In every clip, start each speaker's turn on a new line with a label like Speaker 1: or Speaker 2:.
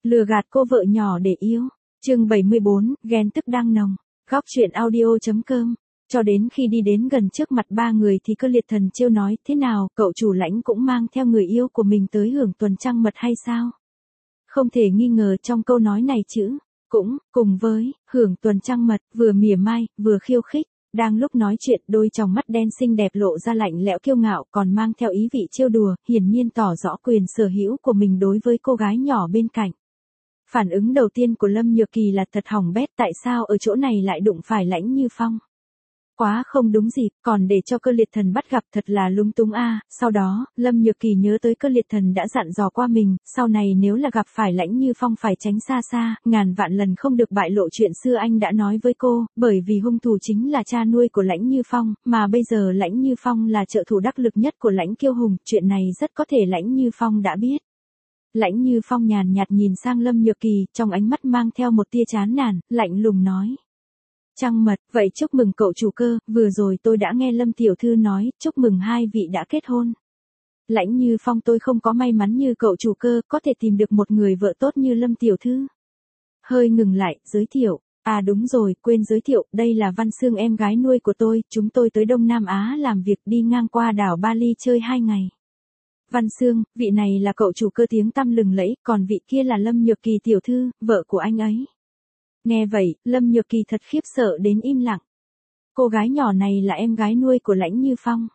Speaker 1: Lừa gạt cô vợ nhỏ để yêu. Chương 74, ghen tức đang nồng. Góc truyện audio.com. Cho đến khi đi đến gần trước mặt ba người thì Cơ Liệt Thần trêu nói, thế nào, cậu chủ Lãnh cũng mang theo người yêu của mình tới hưởng tuần trăng mật hay sao? Không thể nghi ngờ trong câu nói này chữ, cũng, cùng với, hưởng tuần trăng mật, vừa mỉa mai, vừa khiêu khích. Đang lúc nói chuyện, đôi tròng mắt đen xinh đẹp lộ ra lạnh lẽo kiêu ngạo, còn mang theo ý vị trêu đùa, hiển nhiên tỏ rõ quyền sở hữu của mình đối với cô gái nhỏ bên cạnh. Phản ứng đầu tiên của Lâm Nhược Kỳ là thật hỏng bét, tại sao ở chỗ này lại đụng phải Lãnh Như Phong? Quá không đúng dịp, còn để cho Cơ Liệt Thần bắt gặp thật là lung túng a. Sau đó, Lâm Nhược Kỳ nhớ tới Cơ Liệt Thần đã dặn dò qua mình, sau này nếu là gặp phải Lãnh Như Phong phải tránh xa xa, ngàn vạn lần không được bại lộ chuyện xưa anh đã nói với cô, bởi vì hung thủ chính là cha nuôi của Lãnh Như Phong, mà bây giờ Lãnh Như Phong là trợ thủ đắc lực nhất của Lãnh Kiêu Hùng, chuyện này rất có thể Lãnh Như Phong đã biết. Lãnh Như Phong nhàn nhạt nhìn sang Lâm Nhược Kỳ, trong ánh mắt mang theo một tia chán nản, lạnh lùng nói. Trăng mật, vậy chúc mừng cậu chủ Cơ, vừa rồi tôi đã nghe Lâm tiểu thư nói, chúc mừng hai vị đã kết hôn. Lãnh Như Phong, tôi không có may mắn như cậu chủ Cơ, có thể tìm được một người vợ tốt như Lâm tiểu thư. Hơi ngừng lại, giới thiệu. À đúng rồi, quên giới thiệu, đây là Văn Sương, em gái nuôi của tôi, chúng tôi tới Đông Nam Á làm việc, đi ngang qua đảo Bali chơi 2 ngày. Văn Sương, vị này là cậu chủ Cơ tiếng tăm lừng lẫy, còn vị kia là Lâm Nhược Kỳ tiểu thư, vợ của anh ấy. Nghe vậy, Lâm Nhược Kỳ thật khiếp sợ đến im lặng. Cô gái nhỏ này là em gái nuôi của Lãnh Như Phong.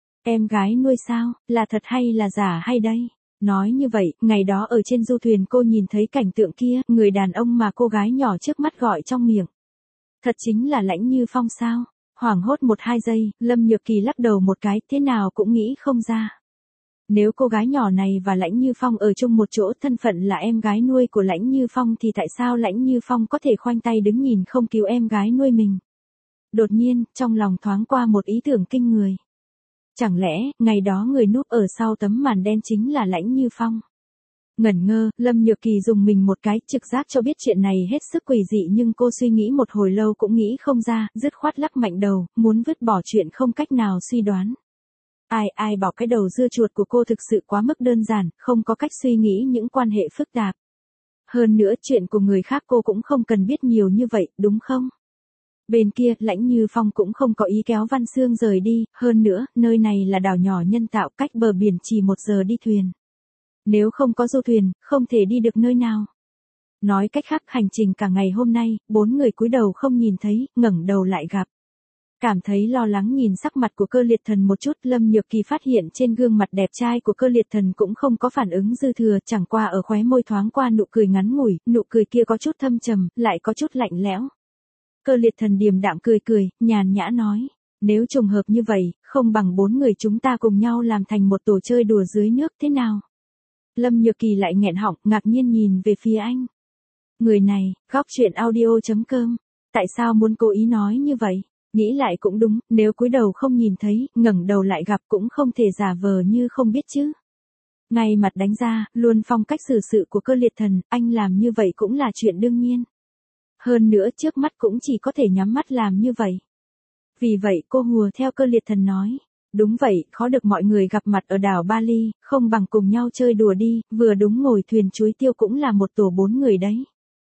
Speaker 1: Em gái nuôi sao, là thật hay là giả hay đây? Nói như vậy, ngày đó ở trên du thuyền cô nhìn thấy cảnh tượng kia, người đàn ông mà cô gái nhỏ trước mắt gọi trong miệng. Thật chính là Lãnh Như Phong sao? Hoảng hốt 1-2 giây, Lâm Nhược Kỳ lắc đầu một cái, thế nào cũng nghĩ không ra. Nếu cô gái nhỏ này và Lãnh Như Phong ở chung một chỗ, thân phận là em gái nuôi của Lãnh Như Phong, thì tại sao Lãnh Như Phong có thể khoanh tay đứng nhìn không cứu em gái nuôi mình? Đột nhiên, trong lòng thoáng qua một ý tưởng kinh người. Chẳng lẽ, ngày đó người núp ở sau tấm màn đen chính là Lãnh Như Phong? Ngẩn ngơ, Lâm Nhược Kỳ dùng mình một cái, trực giác cho biết chuyện này hết sức quỷ dị, nhưng cô suy nghĩ một hồi lâu cũng nghĩ không ra, dứt khoát lắc mạnh đầu, muốn vứt bỏ chuyện không cách nào suy đoán. Ai bảo cái đầu dưa chuột của cô thực sự quá mức đơn giản, không có cách suy nghĩ những quan hệ phức tạp. Hơn nữa, chuyện của người khác cô cũng không cần biết nhiều như vậy, đúng không? Bên kia, Lãnh Như Phong cũng không có ý kéo Văn Sương rời đi, hơn nữa, nơi này là đảo nhỏ nhân tạo, cách bờ biển chỉ 1 giờ đi thuyền. Nếu không có du thuyền, không thể đi được nơi nào. Nói cách khác, hành trình cả ngày hôm nay, 4 người cúi đầu không nhìn thấy, ngẩng đầu lại gặp. Cảm thấy lo lắng nhìn sắc mặt của Cơ Liệt Thần một chút, Lâm Nhược Kỳ phát hiện trên gương mặt đẹp trai của Cơ Liệt Thần cũng không có phản ứng dư thừa, chẳng qua ở khóe môi thoáng qua nụ cười ngắn ngủi, nụ cười kia có chút thâm trầm, lại có chút lạnh lẽo. Cơ Liệt Thần điềm đạm cười, nhàn nhã nói, nếu trùng hợp như vậy, không bằng 4 người chúng ta cùng nhau làm thành một tổ chơi đùa dưới nước thế nào? Lâm Nhược Kỳ lại nghẹn họng, ngạc nhiên nhìn về phía anh. Người này, góc truyện audio.com, tại sao muốn cố ý nói như vậy? Nghĩ lại cũng đúng, nếu cúi đầu không nhìn thấy, ngẩng đầu lại gặp cũng không thể giả vờ như không biết chứ. Ngay mặt đánh ra, luôn phong cách xử sự của Cơ Liệt Thần, anh làm như vậy cũng là chuyện đương nhiên. Hơn nữa trước mắt cũng chỉ có thể nhắm mắt làm như vậy. Vì vậy cô hùa theo Cơ Liệt Thần nói. Đúng vậy, khó được mọi người gặp mặt ở đảo Bali, không bằng cùng nhau chơi đùa đi, vừa đúng ngồi thuyền chuối tiêu cũng là một tổ 4 người đấy.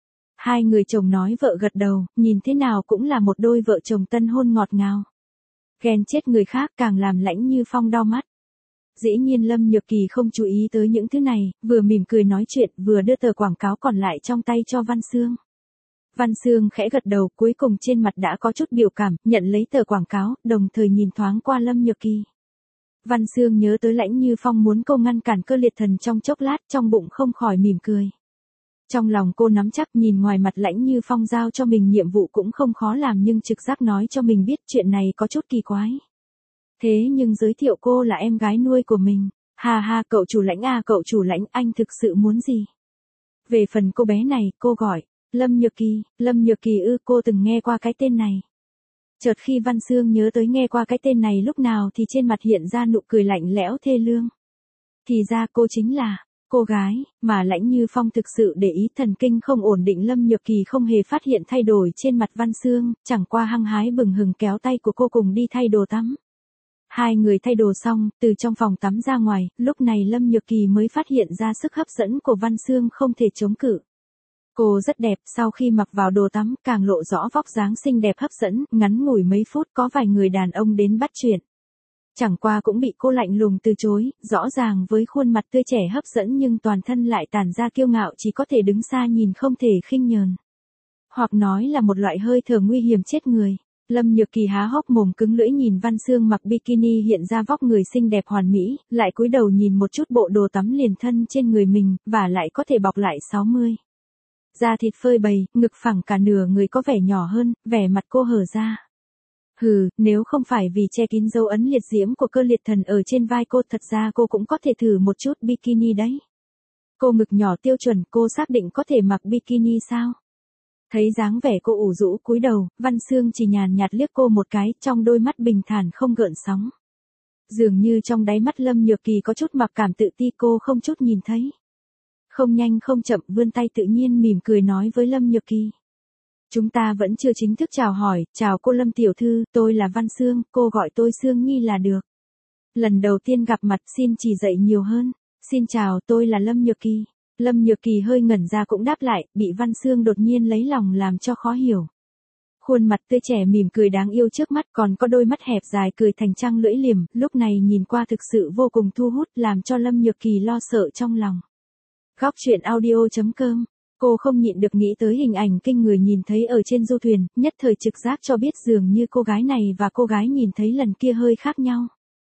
Speaker 1: 2 người chồng nói vợ gật đầu, nhìn thế nào cũng là một đôi vợ chồng tân hôn ngọt ngào. Ghen chết người khác càng làm Lãnh Như Phong đau mắt. Dĩ nhiên Lâm Nhược Kỳ không chú ý tới những thứ này, vừa mỉm cười nói chuyện, vừa đưa tờ quảng cáo còn lại trong tay cho Văn Sương. Văn Sương khẽ gật đầu, cuối cùng trên mặt đã có chút biểu cảm, nhận lấy tờ quảng cáo, đồng thời nhìn thoáng qua Lâm Nhược Kỳ. Văn Sương nhớ tới Lãnh Như Phong muốn cô ngăn cản Cơ Liệt Thần trong chốc lát, trong bụng không khỏi mỉm cười. Trong lòng cô nắm chắc, nhìn ngoài mặt Lãnh Như Phong giao cho mình nhiệm vụ cũng không khó làm, nhưng trực giác nói cho mình biết chuyện này có chút kỳ quái. Thế nhưng giới thiệu cô là em gái nuôi của mình. Ha, cậu chủ Lãnh à, cậu chủ Lãnh, anh thực sự muốn gì? Về phần cô bé này, cô gọi Lâm Nhược Kỳ ư, cô từng nghe qua cái tên này. Chợt khi Văn Sương nhớ tới nghe qua cái tên này lúc nào thì trên mặt hiện ra nụ cười lạnh lẽo thê lương. Thì ra cô chính là cô gái mà Lãnh Như Phong thực sự để ý, thần kinh không ổn định Lâm Nhược Kỳ không hề phát hiện thay đổi trên mặt Văn Sương, chẳng qua hăng hái bừng hừng kéo tay của cô cùng đi thay đồ tắm. 2 người thay đồ xong, từ trong phòng tắm ra ngoài, lúc này Lâm Nhược Kỳ mới phát hiện ra sức hấp dẫn của Văn Sương không thể chống cự. Cô rất đẹp, sau khi mặc vào đồ tắm, càng lộ rõ vóc dáng xinh đẹp hấp dẫn, ngắn ngủi mấy phút có vài người đàn ông đến bắt chuyện. Chẳng qua cũng bị cô lạnh lùng từ chối, rõ ràng với khuôn mặt tươi trẻ hấp dẫn nhưng toàn thân lại tản ra kiêu ngạo chỉ có thể đứng xa nhìn không thể khinh nhờn. Hoặc nói là một loại hơi thở nguy hiểm chết người. Lâm Nhược Kỳ há hốc mồm cứng lưỡi nhìn Văn Xương mặc bikini hiện ra vóc người xinh đẹp hoàn mỹ, lại cúi đầu nhìn một chút bộ đồ tắm liền thân trên người mình, và lại có thể bọc lại 60. Da thịt phơi bày, ngực phẳng cả nửa người có vẻ nhỏ hơn, vẻ mặt cô hở ra. Hừ, nếu không phải vì che kín dấu ấn liệt diễm của cơ liệt thần ở trên vai cô, thật ra cô cũng có thể thử một chút bikini đấy. Cô ngực nhỏ tiêu chuẩn, cô xác định có thể mặc bikini sao? Thấy dáng vẻ cô ủ rũ cúi đầu, Văn Xương chỉ nhàn nhạt liếc cô một cái, trong đôi mắt bình thản không gợn sóng. Dường như trong đáy mắt Lâm Nhược Kỳ có chút mặc cảm tự ti cô không chút nhìn thấy. Không nhanh không chậm vươn tay tự nhiên mỉm cười nói với Lâm Nhược Kỳ. Chúng ta vẫn chưa chính thức chào hỏi, chào cô Lâm tiểu thư, tôi là Văn Xương, cô gọi tôi Xương Nhi là được. Lần đầu tiên gặp mặt xin chỉ dạy nhiều hơn. Xin chào, tôi là Lâm Nhược Kỳ. Lâm Nhược Kỳ hơi ngẩn ra cũng đáp lại, bị Văn Xương đột nhiên lấy lòng làm cho khó hiểu. Khuôn mặt tươi trẻ mỉm cười đáng yêu trước mắt còn có đôi mắt hẹp dài cười thành trăng lưỡi liềm, lúc này nhìn qua thực sự vô cùng thu hút làm cho Lâm Nhược Kỳ lo sợ trong lòng. Góc truyện audio.com. Cô không nhịn được nghĩ tới hình ảnh kinh người nhìn thấy ở trên du thuyền, nhất thời trực giác cho biết dường như cô gái này và cô gái nhìn thấy lần kia hơi khác nhau.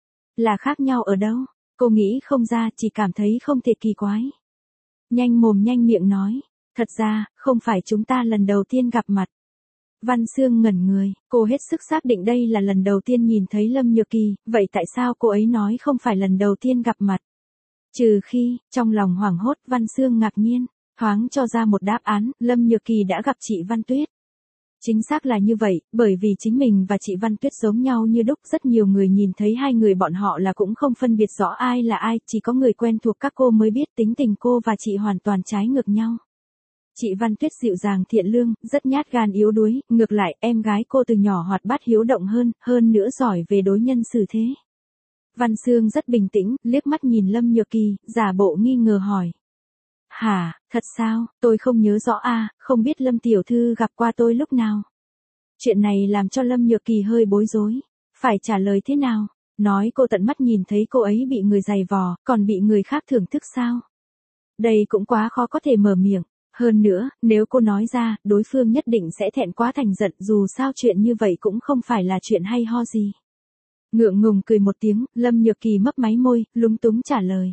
Speaker 1: Là khác nhau ở đâu? Cô nghĩ không ra, chỉ cảm thấy không thể kỳ quái. Nhanh mồm nhanh miệng nói, thật ra, không phải chúng ta lần đầu tiên gặp mặt. Văn Xương ngẩn người, cô hết sức xác định đây là lần đầu tiên nhìn thấy Lâm Nhược Kỳ, vậy tại sao cô ấy nói không phải lần đầu tiên gặp mặt? Trừ khi, trong lòng hoảng hốt Văn Xương ngạc nhiên, thoáng cho ra một đáp án, Lâm Nhược Kỳ đã gặp chị Văn Tuyết. Chính xác là như vậy, bởi vì chính mình và chị Văn Tuyết giống nhau như đúc, rất nhiều người nhìn thấy hai người bọn họ là cũng không phân biệt rõ ai là ai, chỉ có người quen thuộc các cô mới biết tính tình cô và chị hoàn toàn trái ngược nhau. Chị Văn Tuyết dịu dàng thiện lương, rất nhát gan yếu đuối, ngược lại em gái cô từ nhỏ hoạt bát hiếu động hơn nữa giỏi về đối nhân xử thế. Văn Xương rất bình tĩnh, liếc mắt nhìn Lâm Nhược Kỳ, giả bộ nghi ngờ hỏi. Hả, thật sao, tôi không nhớ rõ không biết Lâm tiểu thư gặp qua tôi lúc nào. Chuyện này làm cho Lâm Nhược Kỳ hơi bối rối, phải trả lời thế nào, nói cô tận mắt nhìn thấy cô ấy bị người giày vò, còn bị người khác thưởng thức sao. Đây cũng quá khó có thể mở miệng, hơn nữa, nếu cô nói ra, đối phương nhất định sẽ thẹn quá thành giận dù sao chuyện như vậy cũng không phải là chuyện hay ho gì. Ngượng ngùng cười một tiếng, Lâm Nhược Kỳ mấp máy môi, lúng túng trả lời.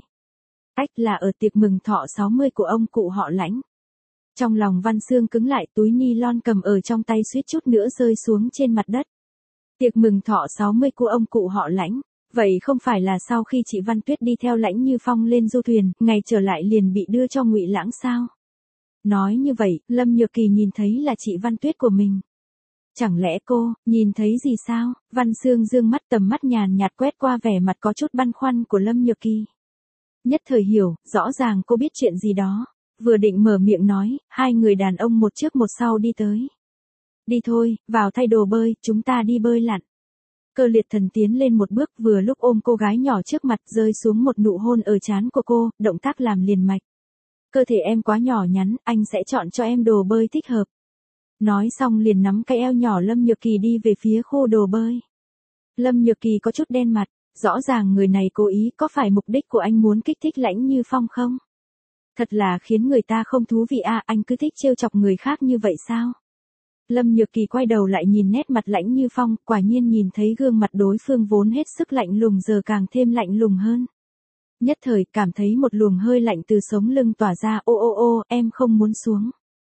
Speaker 1: Là ở tiệc mừng thọ 60 của ông cụ họ Lãnh. Trong lòng Văn Xương cứng lại, túi ni lon cầm ở trong tay suýt chút nữa rơi xuống trên mặt đất. Tiệc mừng thọ 60 của ông cụ họ Lãnh, vậy không phải là sau khi chị Văn Tuyết đi theo Lãnh Như Phong lên du thuyền, ngày trở lại liền bị đưa cho Ngụy Lãng sao? Nói như vậy, Lâm Nhược Kỳ nhìn thấy là chị Văn Tuyết của mình. Chẳng lẽ cô, nhìn thấy gì sao? Văn Xương dương mắt tầm mắt nhàn nhạt quét qua vẻ mặt có chút băn khoăn của Lâm Nhược Kỳ. Nhất thời hiểu, rõ ràng cô biết chuyện gì đó. Vừa định mở miệng nói, hai người đàn ông một trước một sau đi tới. Đi thôi, vào thay đồ bơi, chúng ta đi bơi lặn. Cơ liệt thần tiến lên một bước vừa lúc ôm cô gái nhỏ trước mặt rơi xuống một nụ hôn ở trán của cô, động tác làm liền mạch. Cơ thể em quá nhỏ nhắn, anh sẽ chọn cho em đồ bơi thích hợp. Nói xong liền nắm cái eo nhỏ Lâm Nhược Kỳ đi về phía khu đồ bơi. Lâm Nhược Kỳ có chút đen mặt, rõ ràng người này cố ý, có phải mục đích của anh muốn kích thích Lãnh Như Phong không? Thật là khiến người ta không thú vị anh cứ thích trêu chọc người khác như vậy sao? Lâm Nhược Kỳ quay đầu lại nhìn nét mặt Lãnh Như Phong, quả nhiên nhìn thấy gương mặt đối phương vốn hết sức lạnh lùng giờ càng thêm lạnh lùng hơn. Nhất thời cảm thấy một luồng hơi lạnh từ sống lưng tỏa ra, ô, em không muốn xuống.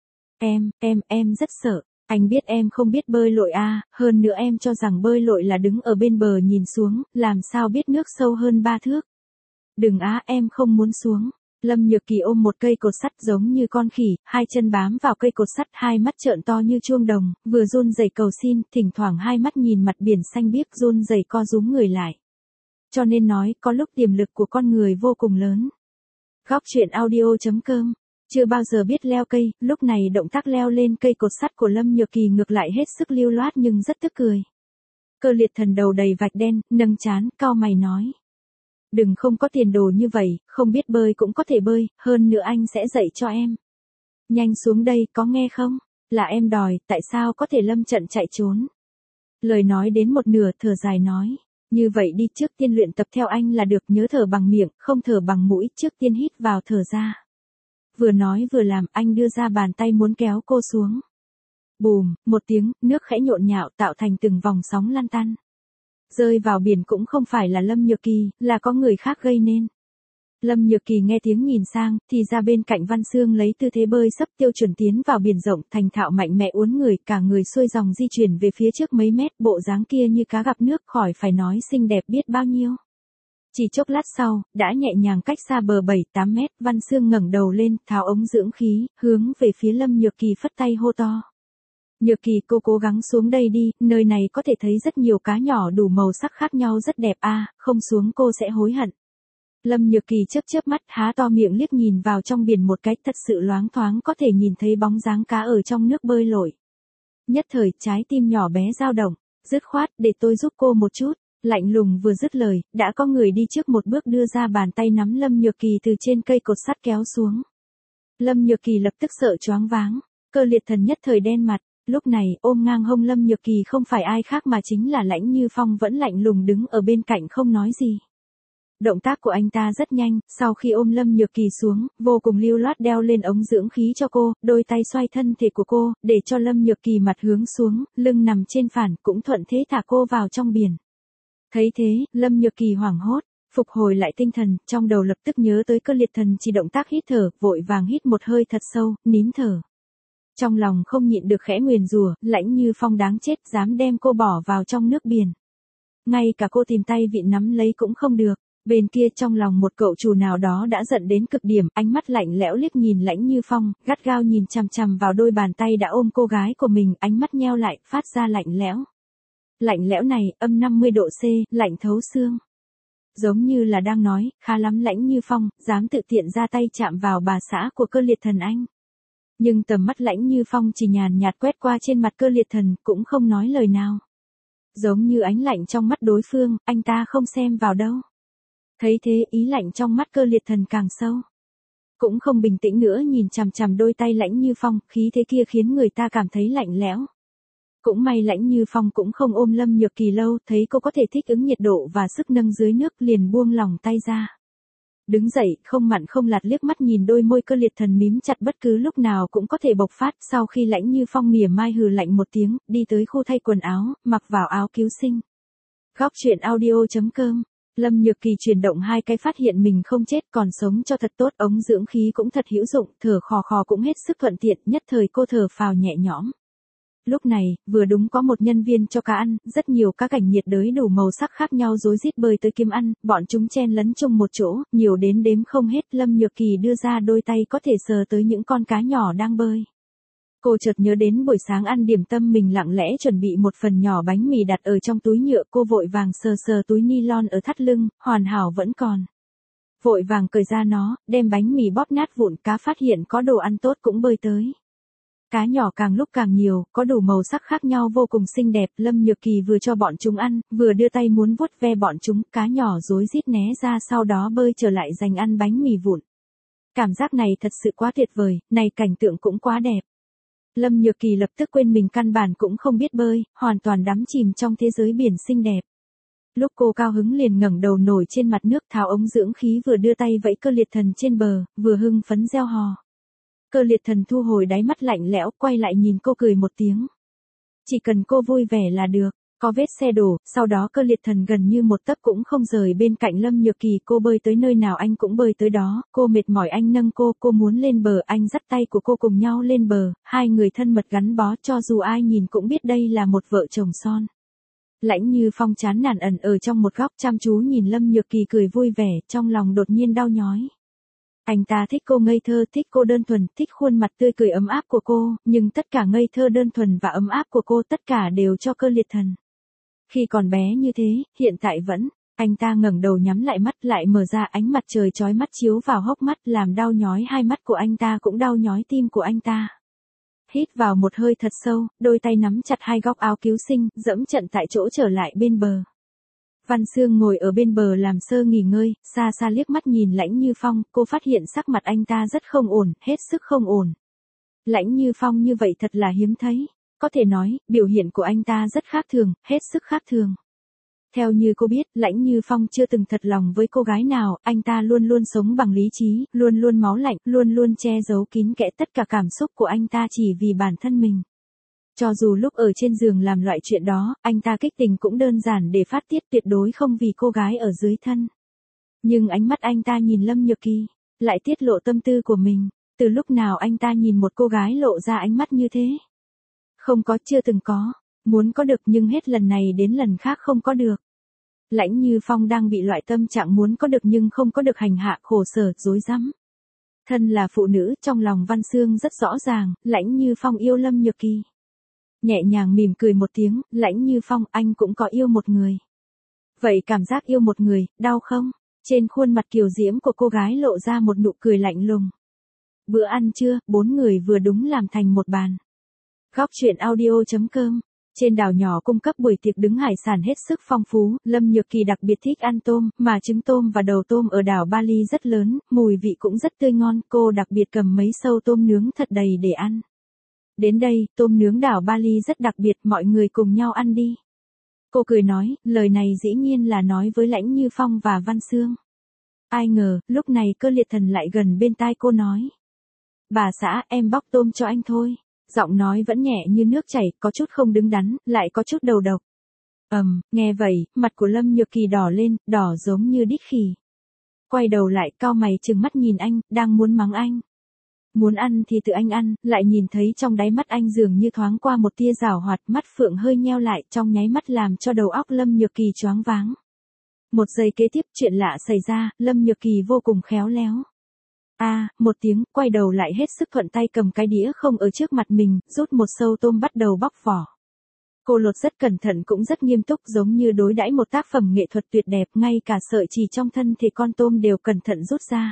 Speaker 1: Em rất sợ. Anh biết em không biết bơi lội hơn nữa em cho rằng bơi lội là đứng ở bên bờ nhìn xuống, làm sao biết nước sâu hơn 3 thước. Đừng em không muốn xuống. Lâm Nhược Kỳ ôm một cây cột sắt giống như con khỉ, hai chân bám vào cây cột sắt, hai mắt trợn to như chuông đồng, vừa run rẩy cầu xin, thỉnh thoảng hai mắt nhìn mặt biển xanh biếc run rẩy co rúm người lại. Cho nên nói, có lúc tiềm lực của con người vô cùng lớn. Góc truyện audio.com. Chưa bao giờ biết leo cây, lúc này động tác leo lên cây cột sắt của Lâm Nhược Kỳ ngược lại hết sức lưu loát nhưng rất tức cười. Cơ liệt thần đầu đầy vạch đen, nâng trán, cau mày nói. Đừng không có tiền đồ như vậy, không biết bơi cũng có thể bơi, hơn nữa anh sẽ dạy cho em. Nhanh xuống đây, có nghe không? Là em đòi, tại sao có thể lâm trận chạy trốn? Lời nói đến một nửa thở dài nói. Như vậy đi, trước tiên luyện tập theo anh là được, nhớ thở bằng miệng, không thở bằng mũi, trước tiên hít vào thở ra. Vừa nói vừa làm, anh đưa ra bàn tay muốn kéo cô xuống. Bùm, một tiếng, nước khẽ nhộn nhạo tạo thành từng vòng sóng lan tăn. Rơi vào biển cũng không phải là Lâm Nhược Kỳ, là có người khác gây nên. Lâm Nhược Kỳ nghe tiếng nhìn sang, thì ra bên cạnh Văn Xương lấy tư thế bơi sấp tiêu chuẩn tiến vào biển rộng, thành thạo mạnh mẽ uốn người, cả người xuôi dòng di chuyển về phía trước mấy mét, bộ dáng kia như cá gặp nước, khỏi phải nói xinh đẹp biết bao nhiêu. Chỉ chốc lát sau, đã nhẹ nhàng cách xa bờ 7-8 mét, Văn Xương ngẩng đầu lên, tháo ống dưỡng khí, hướng về phía Lâm Nhược Kỳ phất tay hô to. Nhược Kỳ, cô cố gắng xuống đây đi, nơi này có thể thấy rất nhiều cá nhỏ đủ màu sắc khác nhau rất đẹp a, không xuống cô sẽ hối hận. Lâm Nhược Kỳ chớp chớp mắt, há to miệng liếc nhìn vào trong biển một cái, thật sự loáng thoáng có thể nhìn thấy bóng dáng cá ở trong nước bơi lội. Nhất thời, trái tim nhỏ bé dao động, dứt khoát, để tôi giúp cô một chút. Lạnh lùng vừa dứt lời, đã có người đi trước một bước đưa ra bàn tay nắm Lâm Nhược Kỳ từ trên cây cột sắt kéo xuống. Lâm Nhược Kỳ lập tức sợ choáng váng, Cơ Liệt Thần nhất thời đen mặt. Lúc này, ôm ngang hông Lâm Nhược Kỳ không phải ai khác mà chính là Lãnh Như Phong, vẫn lạnh lùng đứng ở bên cạnh không nói gì. Động tác của anh ta rất nhanh, sau khi ôm Lâm Nhược Kỳ xuống, vô cùng lưu loát đeo lên ống dưỡng khí cho cô, đôi tay xoay thân thể của cô, để cho Lâm Nhược Kỳ mặt hướng xuống, lưng nằm trên phản, cũng thuận thế thả cô vào trong biển. Thấy thế, Lâm Nhược Kỳ hoảng hốt, phục hồi lại tinh thần, trong đầu lập tức nhớ tới Cơ Liệt Thần chỉ động tác hít thở, vội vàng hít một hơi thật sâu, nín thở. Trong lòng không nhịn được khẽ nguyền rủa, Lãnh Như Phong đáng chết, dám đem cô bỏ vào trong nước biển. Ngay cả cô tìm tay vịn nắm lấy cũng không được. Bên kia trong lòng một cậu chủ nào đó đã giận đến cực điểm, ánh mắt lạnh lẽo liếc nhìn Lãnh Như Phong, gắt gao nhìn chằm chằm vào đôi bàn tay đã ôm cô gái của mình, ánh mắt nheo lại, phát ra lạnh lẽo. Lạnh lẽo này, âm 50 độ C, lạnh thấu xương. Giống như là đang nói, khá lắm Lãnh Như Phong, dám tự tiện ra tay chạm vào bà xã của Cơ Liệt Thần anh. Nhưng tầm mắt Lãnh Như Phong chỉ nhàn nhạt quét qua trên mặt Cơ Liệt Thần, cũng không nói lời nào. Giống như ánh lạnh trong mắt đối phương, anh ta không xem vào đâu. Thấy thế, ý lạnh trong mắt Cơ Liệt Thần càng sâu. Cũng không bình tĩnh nữa nhìn chằm chằm đôi tay Lãnh Như Phong, khí thế kia khiến người ta cảm thấy lạnh lẽo. Cũng may Lãnh Như Phong cũng không ôm Lâm Nhược Kỳ lâu, thấy cô có thể thích ứng nhiệt độ và sức nâng dưới nước, liền buông lỏng tay ra. Đứng dậy, không mặn không lạt liếc mắt nhìn đôi môi Cơ Liệt Thần mím chặt bất cứ lúc nào cũng có thể bộc phát, sau khi Lãnh Như Phong mỉa mai hừ lạnh một tiếng, đi tới khu thay quần áo, mặc vào áo cứu sinh. Góc truyện audio.com. Lâm Nhược Kỳ chuyển động hai cái phát hiện mình không chết, còn sống cho thật tốt, ống dưỡng khí cũng thật hữu dụng, thở khò khò cũng hết sức thuận tiện, nhất thời cô thở phào nhẹ nhõm. Lúc này, vừa đúng có một nhân viên cho cá ăn, rất nhiều cá cảnh nhiệt đới đủ màu sắc khác nhau rối rít bơi tới kiếm ăn, bọn chúng chen lấn chung một chỗ, nhiều đến đếm không hết. Lâm Nhược Kỳ đưa ra đôi tay có thể sờ tới những con cá nhỏ đang bơi. Cô chợt nhớ đến buổi sáng ăn điểm tâm mình lặng lẽ chuẩn bị một phần nhỏ bánh mì đặt ở trong túi nhựa, cô vội vàng sờ sờ túi nylon ở thắt lưng, hoàn hảo vẫn còn. Vội vàng cởi ra nó, đem bánh mì bóp nát vụn, cá phát hiện có đồ ăn tốt cũng bơi tới. Cá nhỏ càng lúc càng nhiều, có đủ màu sắc khác nhau vô cùng xinh đẹp, Lâm Nhược Kỳ vừa cho bọn chúng ăn, vừa đưa tay muốn vuốt ve bọn chúng, cá nhỏ rối rít né ra sau đó bơi trở lại giành ăn bánh mì vụn. Cảm giác này thật sự quá tuyệt vời, này cảnh tượng cũng quá đẹp. Lâm Nhược Kỳ lập tức quên mình căn bản cũng không biết bơi, hoàn toàn đắm chìm trong thế giới biển xinh đẹp. Lúc cô cao hứng liền ngẩng đầu nổi trên mặt nước, tháo ống dưỡng khí, vừa đưa tay vẫy Cơ Liệt Thần trên bờ, vừa hưng phấn reo hò. Cơ Liệt Thần thu hồi đáy mắt lạnh lẽo, quay lại nhìn cô cười một tiếng. Chỉ cần cô vui vẻ là được. Có vết xe đổ, sau đó Cơ Liệt Thần gần như một tấc cũng không rời bên cạnh Lâm Nhược Kỳ, cô bơi tới nơi nào anh cũng bơi tới đó, cô mệt mỏi anh nâng cô muốn lên bờ, anh dắt tay của cô cùng nhau lên bờ, hai người thân mật gắn bó, cho dù ai nhìn cũng biết đây là một vợ chồng son. Lãnh Như Phong chán nản ẩn ở trong một góc chăm chú nhìn Lâm Nhược Kỳ cười vui vẻ, trong lòng đột nhiên đau nhói. Anh ta thích cô ngây thơ, thích cô đơn thuần, thích khuôn mặt tươi cười ấm áp của cô, nhưng tất cả ngây thơ đơn thuần và ấm áp của cô tất cả đều cho Cơ Liệt Thần. Khi còn bé như thế, hiện tại vẫn, anh ta ngẩng đầu nhắm lại mắt lại mở ra, ánh mặt trời chói mắt chiếu vào hốc mắt làm đau nhói hai mắt của anh ta cũng đau nhói tim của anh ta. Hít vào một hơi thật sâu, đôi tay nắm chặt hai góc áo cứu sinh, dẫm trận tại chỗ trở lại bên bờ. Văn Xương ngồi ở bên bờ làm sơ nghỉ ngơi, xa xa liếc mắt nhìn Lãnh Như Phong, cô phát hiện sắc mặt anh ta rất không ổn, hết sức không ổn. Lãnh Như Phong như vậy thật là hiếm thấy. Có thể nói, biểu hiện của anh ta rất khác thường, hết sức khác thường. Theo như cô biết, Lãnh Như Phong chưa từng thật lòng với cô gái nào, anh ta luôn luôn sống bằng lý trí, luôn luôn máu lạnh, luôn luôn che giấu kín kẽ tất cả cảm xúc của anh ta chỉ vì bản thân mình. Cho dù lúc ở trên giường làm loại chuyện đó, anh ta kích tình cũng đơn giản để phát tiết, tuyệt đối không vì cô gái ở dưới thân. Nhưng ánh mắt anh ta nhìn Lâm Nhược Kỳ, lại tiết lộ tâm tư của mình. Từ lúc nào anh ta nhìn một cô gái lộ ra ánh mắt như thế? Không có, chưa từng có. Muốn có được nhưng hết lần này đến lần khác không có được. Lãnh Như Phong đang bị loại tâm trạng muốn có được nhưng không có được hành hạ, khổ sở, rối rắm. Thân là phụ nữ, trong lòng Văn Xương rất rõ ràng, Lãnh Như Phong yêu Lâm Nhược Kỳ. Nhẹ nhàng mỉm cười một tiếng, Lãnh Như Phong, anh cũng có yêu một người. Vậy cảm giác yêu một người, đau không? Trên khuôn mặt kiều diễm của cô gái lộ ra một nụ cười lạnh lùng. Bữa ăn trưa, 4 người vừa đúng làm thành một bàn. Góc truyện audio.com. Trên đảo nhỏ cung cấp buổi tiệc đứng hải sản hết sức phong phú, Lâm Nhược Kỳ đặc biệt thích ăn tôm, mà trứng tôm và đầu tôm ở đảo Bali rất lớn, mùi vị cũng rất tươi ngon, cô đặc biệt cầm mấy sâu tôm nướng thật đầy để ăn. Đến đây, tôm nướng đảo Bali rất đặc biệt, mọi người cùng nhau ăn đi. Cô cười nói, lời này dĩ nhiên là nói với Lãnh Như Phong và Văn Xương. Ai ngờ, lúc này Cơ Liệt Thần lại gần bên tai cô nói. Bà xã, em bóc tôm cho anh thôi. Giọng nói vẫn nhẹ như nước chảy, có chút không đứng đắn, lại có chút đầu độc. Nghe vậy, mặt của Lâm Nhược Kỳ đỏ lên, đỏ giống như đít khỉ. Quay đầu lại, cau mày trừng mắt nhìn anh, đang muốn mắng anh. Muốn ăn thì tự anh ăn, lại nhìn thấy trong đáy mắt anh dường như thoáng qua một tia giảo hoạt, mắt phượng hơi nheo lại, trong nháy mắt làm cho đầu óc Lâm Nhược Kỳ choáng váng. Một giây kế tiếp, chuyện lạ xảy ra, Lâm Nhược Kỳ vô cùng khéo léo. Một tiếng, quay đầu lại hết sức thuận tay cầm cái đĩa không ở trước mặt mình, rút một sâu tôm bắt đầu bóc vỏ. Cô lột rất cẩn thận cũng rất nghiêm túc, giống như đối đãi một tác phẩm nghệ thuật tuyệt đẹp, ngay cả sợi chỉ trong thân thì con tôm đều cẩn thận rút ra.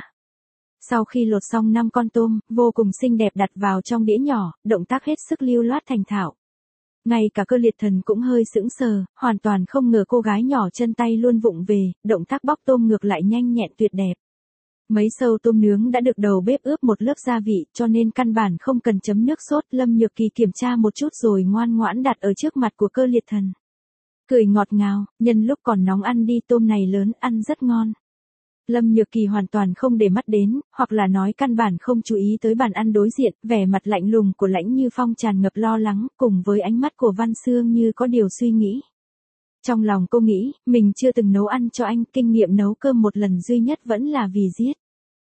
Speaker 1: Sau khi lột xong 5 con tôm, vô cùng xinh đẹp đặt vào trong đĩa nhỏ, động tác hết sức lưu loát thành thạo. Ngay cả Cơ Liệt Thần cũng hơi sững sờ, hoàn toàn không ngờ cô gái nhỏ chân tay luôn vụng về, động tác bóc tôm ngược lại nhanh nhẹn tuyệt đẹp. Mấy sâu tôm nướng đã được đầu bếp ướp một lớp gia vị, cho nên căn bản không cần chấm nước sốt. Lâm Nhược Kỳ kiểm tra một chút rồi ngoan ngoãn đặt ở trước mặt của Cơ Liệt Thần. Cười ngọt ngào, nhân lúc còn nóng ăn đi, tôm này lớn, ăn rất ngon. Lâm Nhược Kỳ hoàn toàn không để mắt đến, hoặc là nói căn bản không chú ý tới bàn ăn đối diện, vẻ mặt lạnh lùng của Lãnh Như Phong tràn ngập lo lắng, cùng với ánh mắt của Văn Xương như có điều suy nghĩ. Trong lòng cô nghĩ, mình chưa từng nấu ăn cho anh, kinh nghiệm nấu cơm một lần duy nhất vẫn là vì giết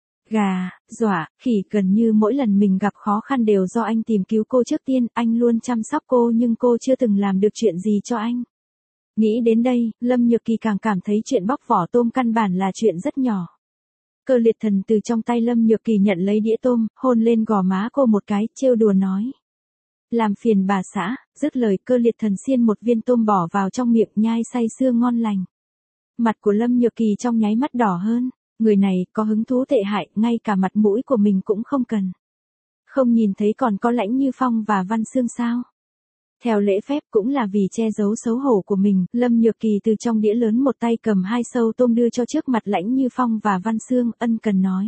Speaker 1: gà, dọa, khỉ, gần như mỗi lần mình gặp khó khăn đều do anh tìm cứu cô trước tiên, anh luôn chăm sóc cô nhưng cô chưa từng làm được chuyện gì cho anh. Nghĩ đến đây, Lâm Nhược Kỳ càng cảm thấy chuyện bóc vỏ tôm căn bản là chuyện rất nhỏ. Cơ Liệt Thần từ trong tay Lâm Nhược Kỳ nhận lấy đĩa tôm, hôn lên gò má cô một cái, trêu đùa nói. Làm phiền bà xã, dứt lời Cơ Liệt Thần xiên một viên tôm bỏ vào trong miệng nhai say sưa ngon lành. Mặt của Lâm Nhược Kỳ trong nháy mắt đỏ hơn, người này có hứng thú tệ hại, ngay cả mặt mũi của mình cũng không cần. Không nhìn thấy còn có Lãnh Như Phong và Văn Xương sao? Theo lễ phép cũng là vì che giấu xấu hổ của mình, Lâm Nhược Kỳ từ trong đĩa lớn một tay cầm 2 sâu tôm đưa cho trước mặt Lãnh Như Phong và Văn Xương, ân cần nói.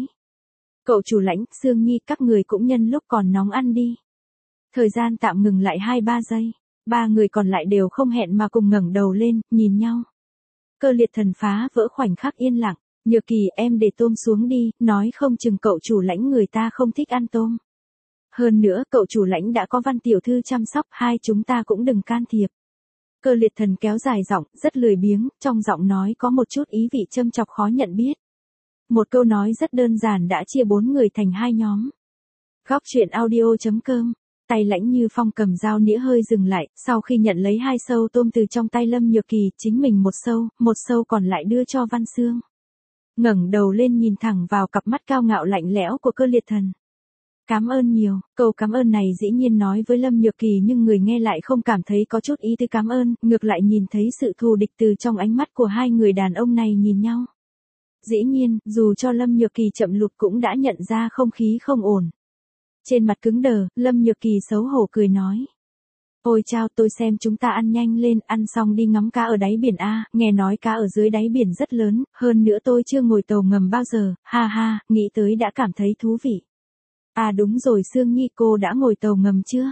Speaker 1: Cậu chủ Lãnh, Xương Nhi, các người cũng nhân lúc còn nóng ăn đi. Thời gian tạm ngừng lại 2-3 giây, 3 người còn lại đều không hẹn mà cùng ngẩng đầu lên, nhìn nhau. Cơ Liệt Thần phá vỡ khoảnh khắc yên lặng, Nhược Kỳ em để tôm xuống đi, nói không chừng cậu chủ Lãnh người ta không thích ăn tôm. Hơn nữa cậu chủ Lãnh đã có Văn tiểu thư chăm sóc, hai chúng ta cũng đừng can thiệp. Cơ Liệt Thần kéo dài giọng, rất lười biếng, trong giọng nói có một chút ý vị châm chọc khó nhận biết. Một câu nói rất đơn giản đã chia 4 người thành 2 nhóm. Góc truyện audio.com. Tay Lãnh Như Phong cầm dao nĩa hơi dừng lại, sau khi nhận lấy 2 sâu tôm từ trong tay Lâm Nhược Kỳ, chính mình một sâu còn lại đưa cho Văn Xương. Ngẩng đầu lên nhìn thẳng vào cặp mắt cao ngạo lạnh lẽo của Cơ Liệt Thần. Cảm ơn nhiều, câu cảm ơn này dĩ nhiên nói với Lâm Nhược Kỳ nhưng người nghe lại không cảm thấy có chút ý tứ cảm ơn, ngược lại nhìn thấy sự thù địch từ trong ánh mắt của hai người đàn ông này nhìn nhau. Dĩ nhiên, dù cho Lâm Nhược Kỳ chậm lụt cũng đã nhận ra không khí không ổn. Trên mặt cứng đờ, Lâm Nhược Kỳ xấu hổ cười nói. Ôi chao, tôi xem chúng ta ăn nhanh lên, ăn xong đi ngắm cá ở đáy biển a, nghe nói cá ở dưới đáy biển rất lớn, hơn nữa tôi chưa ngồi tàu ngầm bao giờ, ha ha, nghĩ tới đã cảm thấy thú vị. À đúng rồi Sương Nhi, cô đã ngồi tàu ngầm chưa?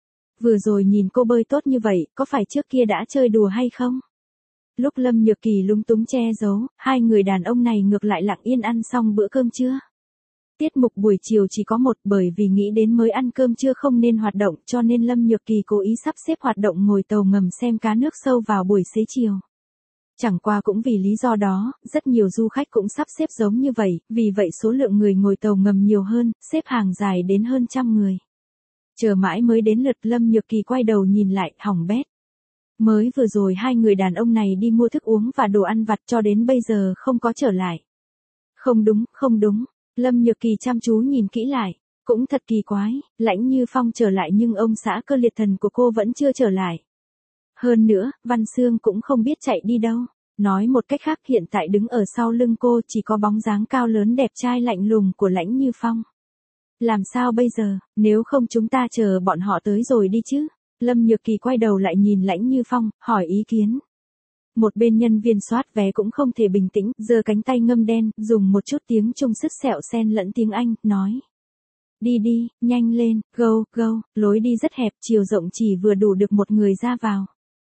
Speaker 1: Vừa rồi nhìn cô bơi tốt như vậy, có phải trước kia đã chơi đùa hay không? Lúc Lâm Nhược Kỳ lúng túng che giấu, hai người đàn ông này ngược lại lặng yên ăn xong bữa cơm trưa. Tiết mục buổi chiều chỉ có một, bởi vì nghĩ đến mới ăn cơm trưa không nên hoạt động, cho nên Lâm Nhược Kỳ cố ý sắp xếp hoạt động ngồi tàu ngầm xem cá nước sâu vào buổi xế chiều. Chẳng qua cũng vì lý do đó, rất nhiều du khách cũng sắp xếp giống như vậy, vì vậy số lượng người ngồi tàu ngầm nhiều hơn, xếp hàng dài đến hơn 100 người. Chờ mãi mới đến lượt Lâm Nhược Kỳ quay đầu nhìn lại, hỏng bét. Mới vừa rồi hai người đàn ông này đi mua thức uống và đồ ăn vặt cho đến bây giờ không có trở lại. Không đúng, không đúng. Lâm Nhược Kỳ chăm chú nhìn kỹ lại. Cũng thật kỳ quái, Lãnh Như Phong trở lại nhưng ông xã Cơ Liệt Thần của cô vẫn chưa trở lại. Hơn nữa, Văn Sương cũng không biết chạy đi đâu. Nói một cách khác, hiện tại đứng ở sau lưng cô chỉ có bóng dáng cao lớn đẹp trai lạnh lùng của Lãnh Như Phong. Làm sao bây giờ, nếu không chúng ta chờ bọn họ tới rồi đi chứ? Lâm Nhược Kỳ quay đầu lại nhìn Lãnh Như Phong, hỏi ý kiến. Một bên nhân viên soát vé cũng không thể bình tĩnh, giơ cánh tay ngâm đen, dùng một chút tiếng Trung sứt sẹo xen lẫn tiếng Anh, nói. Đi đi, nhanh lên, go, lối đi rất hẹp, chiều rộng chỉ vừa đủ được một người ra vào.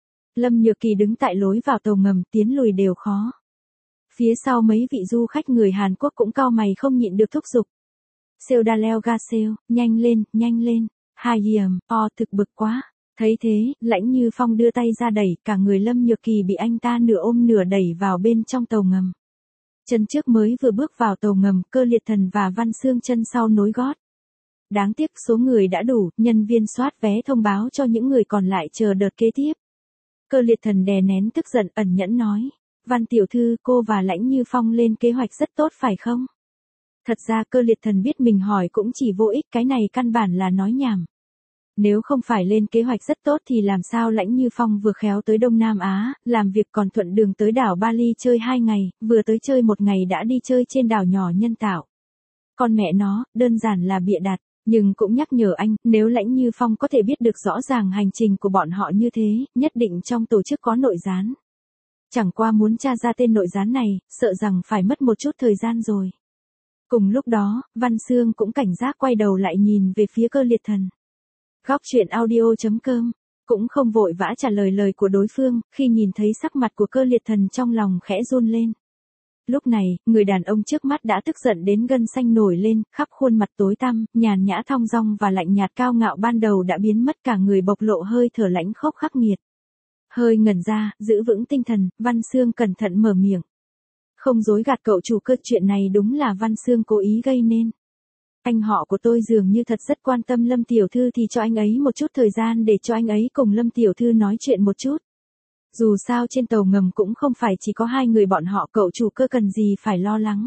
Speaker 1: Lâm Nhược Kỳ đứng tại lối vào tàu ngầm, tiến lùi đều khó. Phía sau mấy vị du khách người Hàn Quốc cũng cau mày không nhịn được thúc giục. Sêu đa leo ga sêu, nhanh lên, hai thực bực quá. Thấy thế, Lãnh Như Phong đưa tay ra đẩy, cả người Lâm Nhược Kỳ bị anh ta nửa ôm nửa đẩy vào bên trong tàu ngầm. Chân trước mới vừa bước vào tàu ngầm, Cơ Liệt Thần và Văn Sương chân sau nối gót. Đáng tiếc số người đã đủ, nhân viên soát vé thông báo cho những người còn lại chờ đợt kế tiếp. Cơ Liệt Thần đè nén tức giận ẩn nhẫn nói. Văn tiểu thư, cô và Lãnh Như Phong lên kế hoạch rất tốt phải không? Thật ra Cơ Liệt Thần biết mình hỏi cũng chỉ vô ích, cái này căn bản là nói nhảm. Nếu không phải lên kế hoạch rất tốt thì làm sao Lãnh Như Phong vừa khéo tới Đông Nam Á, làm việc còn thuận đường tới đảo Bali chơi 2 ngày, vừa tới chơi 1 ngày đã đi chơi trên đảo nhỏ nhân tạo. Con mẹ nó, đơn giản là bịa đặt, nhưng cũng nhắc nhở anh, nếu Lãnh Như Phong có thể biết được rõ ràng hành trình của bọn họ như thế, nhất định trong tổ chức có nội gián. Chẳng qua muốn tra ra tên nội gián này, sợ rằng phải mất một chút thời gian rồi. Cùng lúc đó, Văn Sương cũng cảnh giác quay đầu lại nhìn về phía Cơ Liệt Thần. Góc truyện audio.com, cũng không vội vã trả lời lời của đối phương, khi nhìn thấy sắc mặt của Cơ Liệt Thần trong lòng khẽ run lên. Lúc này, người đàn ông trước mắt đã tức giận đến gân xanh nổi lên, khắp khuôn mặt tối tăm, nhàn nhã thong dong và lạnh nhạt cao ngạo ban đầu đã biến mất, cả người bộc lộ hơi thở lãnh khốc khắc nghiệt. Hơi ngẩn ra, giữ vững tinh thần, Văn Sương cẩn thận mở miệng. Không dối gạt cậu chủ Cơ, chuyện này đúng là Văn Sương cố ý gây nên. Anh họ của tôi dường như thật rất quan tâm Lâm tiểu thư, thì cho anh ấy một chút thời gian để cho anh ấy cùng Lâm tiểu thư nói chuyện một chút. Dù sao trên tàu ngầm cũng không phải chỉ có 2 người bọn họ, cậu chủ Cơ cần gì phải lo lắng.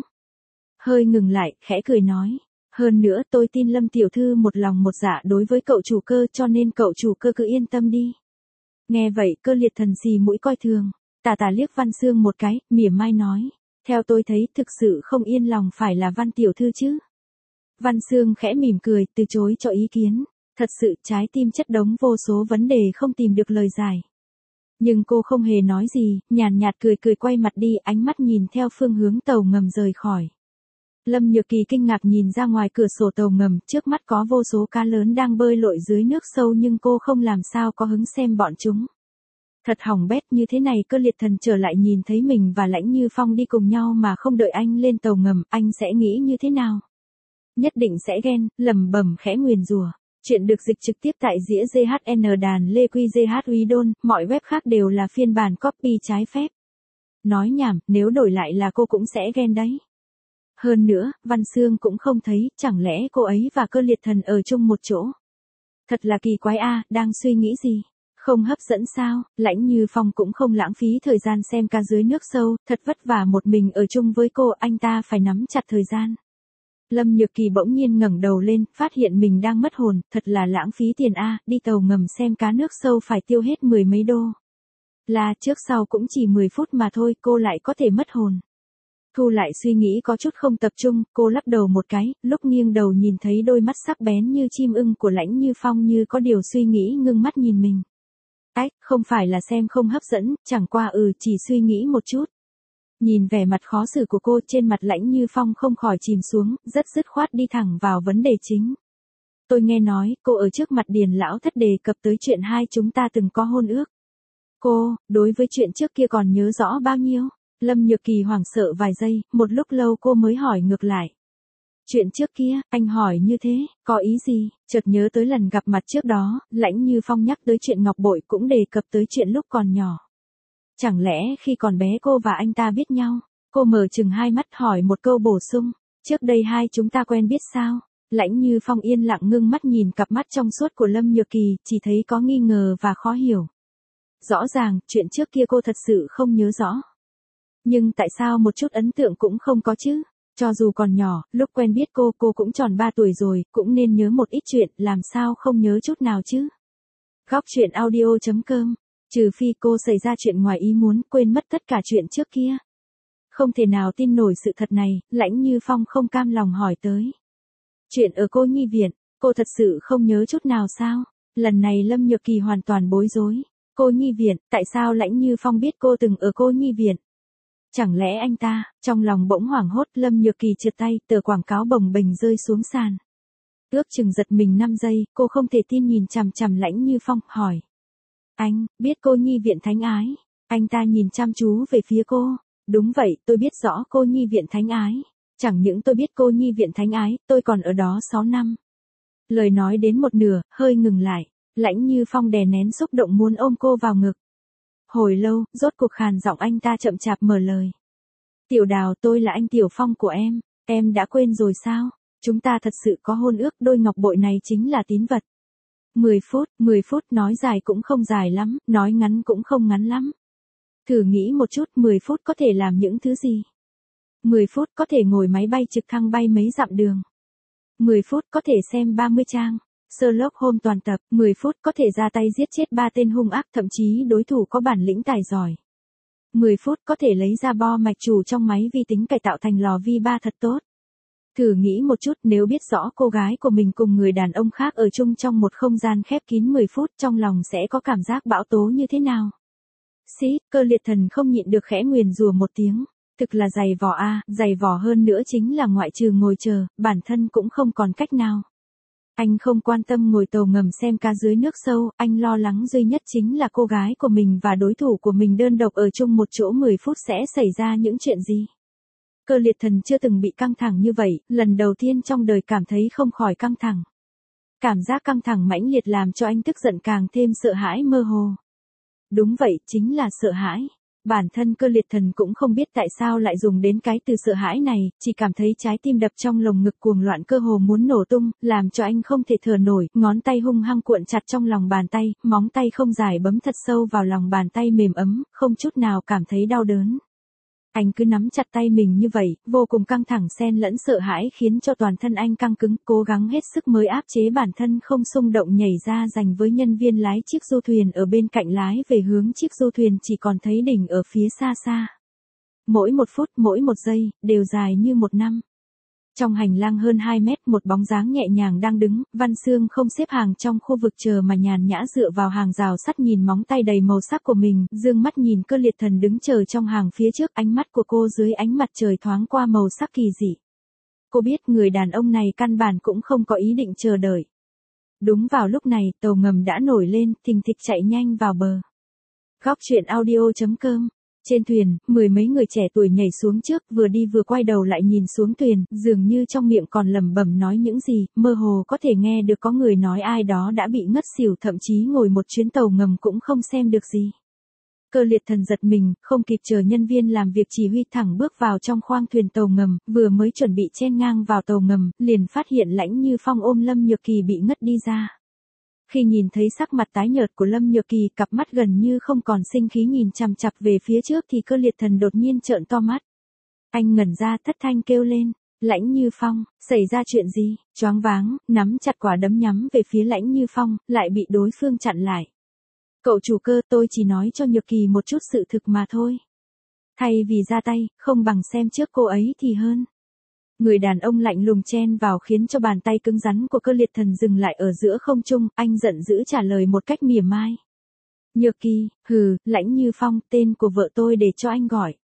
Speaker 1: Hơi ngừng lại, khẽ cười nói. Hơn nữa tôi tin Lâm tiểu thư một lòng một dạ đối với cậu chủ Cơ, cho nên cậu chủ Cơ cứ yên tâm đi. Nghe vậy, Cơ Liệt Thần xì mũi coi thường, tà liếc Văn Sương một cái, mỉa mai nói. Theo tôi thấy, thực sự không yên lòng phải là Văn tiểu thư chứ. Văn Sương khẽ mỉm cười, từ chối cho ý kiến. Thật sự, trái tim chất đống vô số vấn đề không tìm được lời giải. Nhưng cô không hề nói gì, nhàn nhạt cười quay mặt đi, ánh mắt nhìn theo phương hướng tàu ngầm rời khỏi. Lâm Nhược Kỳ kinh ngạc nhìn ra ngoài cửa sổ tàu ngầm, trước mắt có vô số cá lớn đang bơi lội dưới nước sâu nhưng cô không làm sao có hứng xem bọn chúng. Thật hỏng bét, như thế này Cơ Liệt Thần trở lại nhìn thấy mình và Lãnh Như Phong đi cùng nhau mà không đợi anh lên tàu ngầm, anh sẽ nghĩ như thế nào? Nhất định sẽ ghen, lẩm bẩm khẽ nguyền rủa. Chuyện được dịch trực tiếp tại Dĩa GHN đàn Lê Quy GH Uy Đôn, mọi web khác đều là phiên bản copy trái phép. Nói nhảm, nếu đổi lại là cô cũng sẽ ghen đấy. Hơn nữa, Văn Sương cũng không thấy, chẳng lẽ cô ấy và Cơ Liệt Thần ở chung một chỗ. Thật là kỳ quái a, đang suy nghĩ gì? Không hấp dẫn sao? Lãnh Như Phong cũng không lãng phí thời gian xem cá dưới nước sâu, thật vất vả một mình ở chung với cô, anh ta phải nắm chặt thời gian. Lâm Nhược Kỳ bỗng nhiên ngẩng đầu lên, phát hiện mình đang mất hồn, thật là lãng phí tiền a, đi tàu ngầm xem cá nước sâu phải tiêu hết 10 mấy đô. Là trước sau cũng chỉ 10 phút mà thôi, cô lại có thể mất hồn. Thu lại suy nghĩ có chút không tập trung, cô lắc đầu một cái, lúc nghiêng đầu nhìn thấy đôi mắt sắc bén như chim ưng của Lãnh Như Phong như có điều suy nghĩ ngưng mắt nhìn mình. Ách, không phải là xem không hấp dẫn, chẳng qua chỉ suy nghĩ một chút. Nhìn vẻ mặt khó xử của cô, trên mặt Lãnh Như Phong không khỏi chìm xuống, rất dứt khoát đi thẳng vào vấn đề chính. Tôi nghe nói, cô ở trước mặt Điền lão thất đề cập tới chuyện hai chúng ta từng có hôn ước. Cô, đối với chuyện trước kia còn nhớ rõ bao nhiêu? Lâm Nhược Kỳ hoảng sợ vài giây, một lúc lâu cô mới hỏi ngược lại. Chuyện trước kia, anh hỏi như thế, có ý gì? Chợt nhớ tới lần gặp mặt trước đó, Lãnh Như Phong nhắc tới chuyện ngọc bội cũng đề cập tới chuyện lúc còn nhỏ. Chẳng lẽ khi còn bé cô và anh ta biết nhau? Cô mở chừng hai mắt hỏi một câu bổ sung. Trước đây hai chúng ta quen biết sao? Lãnh Như Phong yên lặng ngưng mắt nhìn cặp mắt trong suốt của Lâm Nhược Kỳ, chỉ thấy có nghi ngờ và khó hiểu. Rõ ràng, chuyện trước kia cô thật sự không nhớ rõ. Nhưng tại sao một chút ấn tượng cũng không có chứ? Cho dù còn nhỏ, lúc quen biết cô cũng tròn 3 tuổi rồi, cũng nên nhớ một ít chuyện, làm sao không nhớ chút nào chứ? Góc truyện audio.com. Trừ phi cô xảy ra chuyện ngoài ý muốn, quên mất tất cả chuyện trước kia. Không thể nào tin nổi sự thật này, Lãnh Như Phong không cam lòng hỏi tới. Chuyện ở cô nhi viện, cô thật sự không nhớ chút nào sao? Lần này Lâm Nhược Kỳ hoàn toàn bối rối. Cô nhi viện, tại sao Lãnh Như Phong biết cô từng ở cô nhi viện? Chẳng lẽ anh ta, trong lòng bỗng hoảng hốt, Lâm Nhược Kỳ trượt tay, tờ quảng cáo bồng bềnh rơi xuống sàn. Ước chừng giật mình 5 giây, cô không thể tin nhìn chằm chằm Lãnh Như Phong, hỏi. Anh, biết cô nhi viện thánh ái? Anh ta nhìn chăm chú về phía cô. Đúng vậy, tôi biết rõ cô nhi viện thánh ái. Chẳng những tôi biết cô nhi viện thánh ái, tôi còn ở đó 6 năm. Lời nói đến một nửa, hơi ngừng lại. Lãnh Như Phong đè nén xúc động muốn ôm cô vào ngực. Hồi lâu, rốt cuộc khàn giọng anh ta chậm chạp mở lời. Tiểu Đào, tôi là anh Tiểu Phong của em đã quên rồi sao? Chúng ta thật sự có hôn ước, đôi ngọc bội này chính là tín vật. 10 phút nói dài cũng không dài lắm, nói ngắn cũng không ngắn lắm. Thử nghĩ một chút, 10 phút có thể làm những thứ gì? 10 phút có thể ngồi máy bay trực thăng bay mấy dặm đường. 10 phút có thể xem 30 trang. Sherlock Holmes toàn tập, 10 phút có thể ra tay giết chết 3 tên hung ác, thậm chí đối thủ có bản lĩnh tài giỏi. 10 phút có thể lấy ra bo mạch chủ trong máy vi tính cải tạo thành lò vi ba thật tốt. Thử nghĩ một chút, nếu biết rõ cô gái của mình cùng người đàn ông khác ở chung trong một không gian khép kín 10 phút, trong lòng sẽ có cảm giác bão tố như thế nào? Xí, Cơ Liệt Thần không nhịn được khẽ nguyền rủa một tiếng. Thực là dày vò a, dày vò hơn nữa chính là ngoại trừ ngồi chờ, bản thân cũng không còn cách nào. Anh không quan tâm ngồi tàu ngầm xem cá dưới nước sâu, anh lo lắng duy nhất chính là cô gái của mình và đối thủ của mình đơn độc ở chung một chỗ 10 phút sẽ xảy ra những chuyện gì. Cơ Liệt Thần chưa từng bị căng thẳng như vậy, lần đầu tiên trong đời cảm thấy không khỏi căng thẳng. Cảm giác căng thẳng mãnh liệt làm cho anh tức giận càng thêm sợ hãi mơ hồ. Đúng vậy, chính là sợ hãi. Bản thân Cơ Liệt Thần cũng không biết tại sao lại dùng đến cái từ sợ hãi này, chỉ cảm thấy trái tim đập trong lồng ngực cuồng loạn cơ hồ muốn nổ tung, làm cho anh không thể thở nổi, ngón tay hung hăng cuộn chặt trong lòng bàn tay, móng tay không dài bấm thật sâu vào lòng bàn tay mềm ấm, không chút nào cảm thấy đau đớn. Anh cứ nắm chặt tay mình như vậy, vô cùng căng thẳng xen lẫn sợ hãi khiến cho toàn thân anh căng cứng, cố gắng hết sức mới áp chế bản thân không xung động nhảy ra giành với nhân viên lái chiếc du thuyền ở bên cạnh lái về hướng chiếc du thuyền chỉ còn thấy đỉnh ở phía xa xa. Mỗi một phút, mỗi một giây, đều dài như một năm. Trong hành lang hơn 2 mét, một bóng dáng nhẹ nhàng đang đứng, Văn Xương không xếp hàng trong khu vực chờ mà nhàn nhã dựa vào hàng rào sắt nhìn móng tay đầy màu sắc của mình, dương mắt nhìn Cơ Liệt Thần đứng chờ trong hàng phía trước, ánh mắt của cô dưới ánh mặt trời thoáng qua màu sắc kỳ dị. Cô biết người đàn ông này căn bản cũng không có ý định chờ đợi. Đúng vào lúc này, tàu ngầm đã nổi lên, thình thịch chạy nhanh vào bờ. Góc truyện audio.com. Trên thuyền, 10 mấy người trẻ tuổi nhảy xuống trước, vừa đi vừa quay đầu lại nhìn xuống thuyền, dường như trong miệng còn lẩm bẩm nói những gì, mơ hồ có thể nghe được có người nói ai đó đã bị ngất xỉu, thậm chí ngồi một chuyến tàu ngầm cũng không xem được gì. Cơ Liệt Thần giật mình, không kịp chờ nhân viên làm việc chỉ huy thẳng bước vào trong khoang thuyền tàu ngầm, vừa mới chuẩn bị chen ngang vào tàu ngầm, liền phát hiện Lãnh Như Phong ôm Lâm Nhược Kỳ bị ngất đi ra. Khi nhìn thấy sắc mặt tái nhợt của Lâm Nhược Kỳ, cặp mắt gần như không còn sinh khí nhìn chằm chằm về phía trước thì Cơ Liệt Thần đột nhiên trợn to mắt. Anh ngẩn ra thất thanh kêu lên, Lãnh Như Phong, xảy ra chuyện gì? Choáng váng, nắm chặt quả đấm nhắm về phía Lãnh Như Phong, lại bị đối phương chặn lại. Cậu chủ Cơ, tôi chỉ nói cho Nhược Kỳ một chút sự thực mà thôi. Thay vì ra tay, không bằng xem trước cô ấy thì hơn. Người đàn ông lạnh lùng chen vào khiến cho bàn tay cứng rắn của Cơ Liệt Thần dừng lại ở giữa không trung, anh giận dữ trả lời một cách mỉa mai. Nhược Kỳ, hừ, Lãnh Như Phong, tên của vợ tôi để cho anh gọi.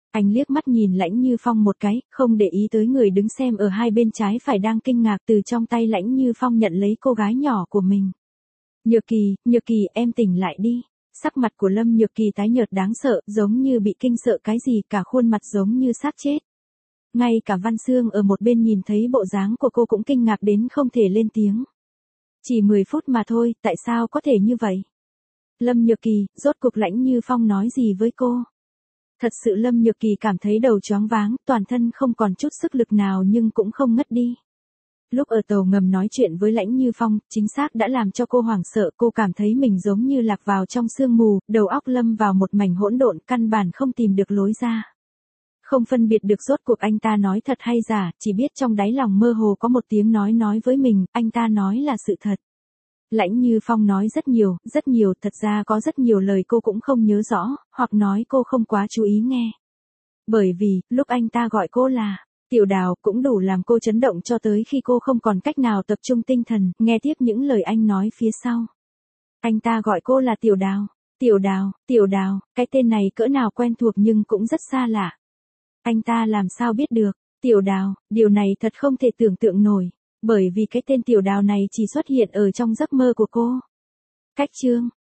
Speaker 1: Anh liếc mắt nhìn Lãnh Như Phong một cái, không để ý tới người đứng xem ở hai bên trái phải đang kinh ngạc, từ trong tay Lãnh Như Phong nhận lấy cô gái nhỏ của mình. Nhược Kỳ, em tỉnh lại đi. Sắc mặt của Lâm Nhược Kỳ tái nhợt đáng sợ, giống như bị kinh sợ cái gì, cả khuôn mặt giống như xác chết. Ngay cả Văn Sương ở một bên nhìn thấy bộ dáng của cô cũng kinh ngạc đến không thể lên tiếng. Chỉ 10 phút mà thôi, tại sao có thể như vậy? Lâm Nhược Kỳ, rốt cuộc Lãnh Như Phong nói gì với cô? Thật sự Lâm Nhược Kỳ cảm thấy đầu choáng váng, toàn thân không còn chút sức lực nào nhưng cũng không ngất đi. Lúc ở tàu ngầm nói chuyện với Lãnh Như Phong, chính xác đã làm cho cô hoảng sợ, cô cảm thấy mình giống như lạc vào trong sương mù, đầu óc lâm vào một mảnh hỗn độn, căn bản không tìm được lối ra. Không phân biệt được rốt cuộc anh ta nói thật hay giả, chỉ biết trong đáy lòng mơ hồ có một tiếng nói với mình, anh ta nói là sự thật. Lãnh Như Phong nói rất nhiều, thật ra có rất nhiều lời cô cũng không nhớ rõ, hoặc nói cô không quá chú ý nghe. Bởi vì, lúc anh ta gọi cô là Tiểu Đào cũng đủ làm cô chấn động cho tới khi cô không còn cách nào tập trung tinh thần, nghe tiếp những lời anh nói phía sau. Anh ta gọi cô là Tiểu Đào, cái tên này cỡ nào quen thuộc nhưng cũng rất xa lạ. Anh ta làm sao biết được, Tiểu Đào, điều này thật không thể tưởng tượng nổi, bởi vì cái tên Tiểu Đào này chỉ xuất hiện ở trong giấc mơ của cô. Cách chương